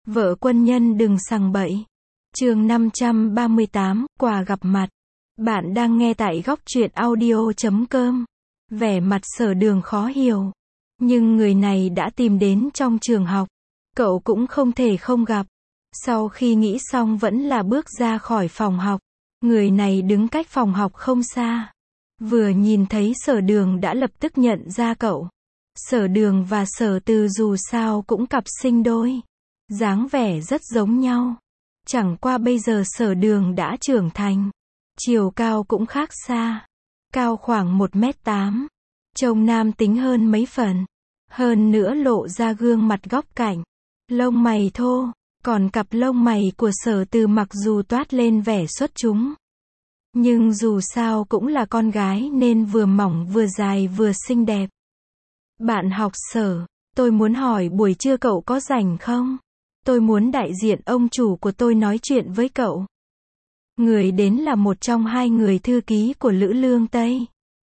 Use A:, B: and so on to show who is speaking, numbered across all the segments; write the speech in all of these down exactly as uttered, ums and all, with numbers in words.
A: Vợ quân nhân đừng sằng bậy. Chương năm trăm ba mươi tám, quà gặp mặt. Bạn đang nghe tại góc truyện audio chấm com. Vẻ mặt Sở Đường khó hiểu. Nhưng người này đã tìm đến trong trường học. Cậu cũng không thể không gặp. Sau khi nghĩ xong vẫn là bước ra khỏi phòng học. Người này đứng cách phòng học không xa. Vừa nhìn thấy Sở Đường đã lập tức nhận ra cậu. Sở Đường và Sở Từ dù sao cũng cặp sinh đôi. Dáng vẻ rất giống nhau. Chẳng qua bây giờ Sở Đường đã trưởng thành. Chiều cao cũng khác xa. Cao khoảng một mét tám. Trông nam tính hơn mấy phần. Hơn nữa lộ ra gương mặt góc cạnh. Lông mày thô. Còn cặp lông mày của Sở Từ mặc dù toát lên vẻ xuất chúng. Nhưng dù sao cũng là con gái nên vừa mỏng vừa dài vừa xinh đẹp. Bạn học Sở, tôi muốn hỏi buổi trưa cậu có rảnh không? Tôi muốn đại diện ông chủ của tôi nói chuyện với cậu. Người đến là một trong hai người thư ký của Lữ Lương Tây.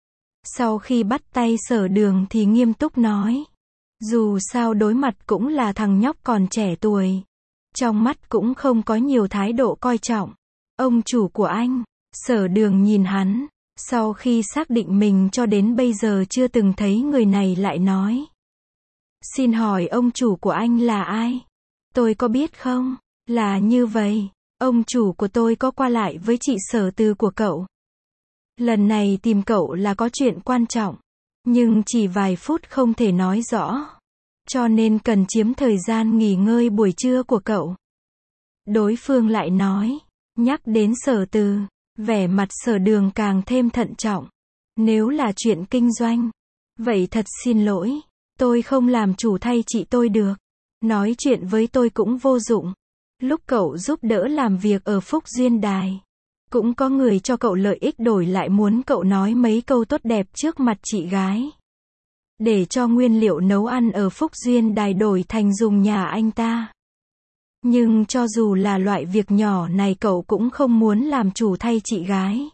A: Sau khi bắt tay Sở Đường thì nghiêm túc nói. Dù sao đối mặt cũng là thằng nhóc còn trẻ tuổi. Trong mắt cũng không có nhiều thái độ coi trọng. Ông chủ của anh. Sở Đường nhìn hắn. Sau khi xác định mình cho đến bây giờ chưa từng thấy người này lại nói. Xin hỏi ông chủ của anh là ai? Tôi có biết không? Là như vậy. Ông chủ của tôi có qua lại với chị Sở Từ của cậu. Lần này tìm cậu là có chuyện quan trọng. Nhưng chỉ vài phút không thể nói rõ. Cho nên cần chiếm thời gian nghỉ ngơi buổi trưa của cậu. Đối phương lại nói. Nhắc đến Sở Từ. Vẻ mặt Sở Đường càng thêm thận trọng. Nếu là chuyện kinh doanh. Vậy thật xin lỗi. Tôi không làm chủ thay chị tôi được. Nói chuyện với tôi cũng vô dụng. Lúc cậu giúp đỡ làm việc ở Phúc Duyên Đài. Cũng có người cho cậu lợi ích đổi lại muốn cậu nói mấy câu tốt đẹp trước mặt chị gái. Để cho nguyên liệu nấu ăn ở Phúc Duyên Đài đổi thành dùng nhà anh ta. Nhưng cho dù là loại việc nhỏ này cậu cũng không muốn làm chủ thay chị gái.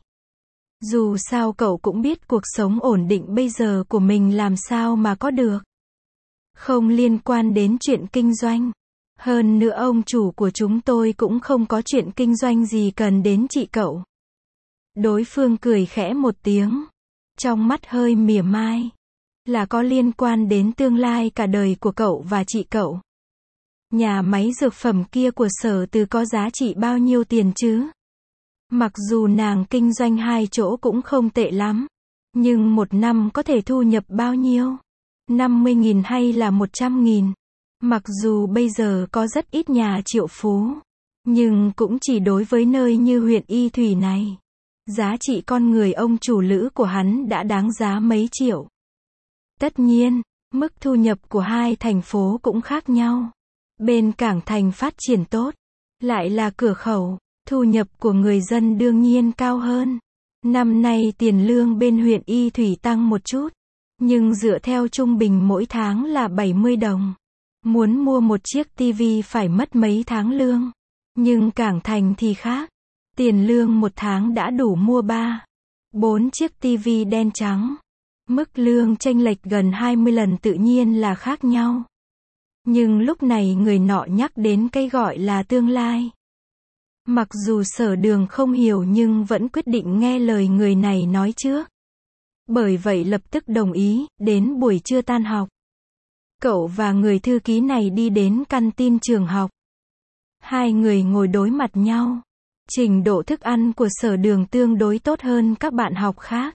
A: Dù sao cậu cũng biết cuộc sống ổn định bây giờ của mình làm sao mà có được. Không liên quan đến chuyện kinh doanh. Hơn nữa ông chủ của chúng tôi cũng không có chuyện kinh doanh gì cần đến chị cậu. Đối phương cười khẽ một tiếng. Trong mắt hơi mỉa mai. Là có liên quan đến tương lai cả đời của cậu và chị cậu. Nhà máy dược phẩm kia của Sở Từ có giá trị bao nhiêu tiền chứ? Mặc dù nàng kinh doanh hai chỗ cũng không tệ lắm. Nhưng một năm có thể thu nhập bao nhiêu? năm mươi nghìn hay là một trăm nghìn? Mặc dù bây giờ có rất ít nhà triệu phú. Nhưng cũng chỉ đối với nơi như huyện Y Thủy này. Giá trị con người ông chủ Lữ của hắn đã đáng giá mấy triệu. Tất nhiên, mức thu nhập của hai thành phố cũng khác nhau. Bên cảng thành phát triển tốt. Lại là cửa khẩu. Thu nhập của người dân đương nhiên cao hơn. Năm nay tiền lương bên huyện Y Thủy tăng một chút. Nhưng dựa theo trung bình mỗi tháng là bảy mươi đồng. Muốn mua một chiếc tivi phải mất mấy tháng lương. Nhưng cảng thành thì khác. Tiền lương một tháng đã đủ mua ba, bốn chiếc tivi đen trắng. Mức lương chênh lệch gần hai mươi lần tự nhiên là khác nhau. Nhưng lúc này người nọ nhắc đến cái gọi là tương lai. Mặc dù Sở Đường không hiểu nhưng vẫn quyết định nghe lời người này nói trước. Bởi vậy lập tức đồng ý, đến buổi trưa tan học. Cậu và người thư ký này đi đến căn tin trường học. Hai người ngồi đối mặt nhau. Trình độ thức ăn của Sở Đường tương đối tốt hơn các bạn học khác.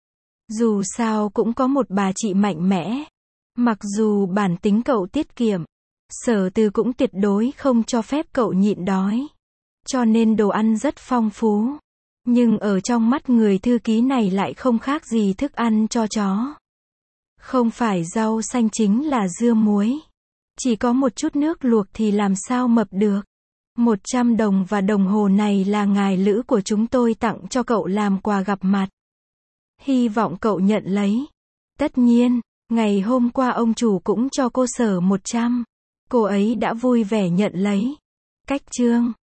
A: Dù sao cũng có một bà chị mạnh mẽ. Mặc dù bản tính cậu tiết kiệm, Sở Từ cũng tuyệt đối không cho phép cậu nhịn đói. Cho nên đồ ăn rất phong phú. Nhưng ở trong mắt người thư ký này lại không khác gì thức ăn cho chó. Không phải rau xanh chính là dưa muối. Chỉ có một chút nước luộc thì làm sao mập được. một trăm đồng và đồng hồ này là ngài Lữ của chúng tôi tặng cho cậu làm quà gặp mặt. Hy vọng cậu nhận lấy. Tất nhiên, ngày hôm qua ông chủ cũng cho cô Sở một trăm. Cô ấy đã vui vẻ nhận lấy. Cách chương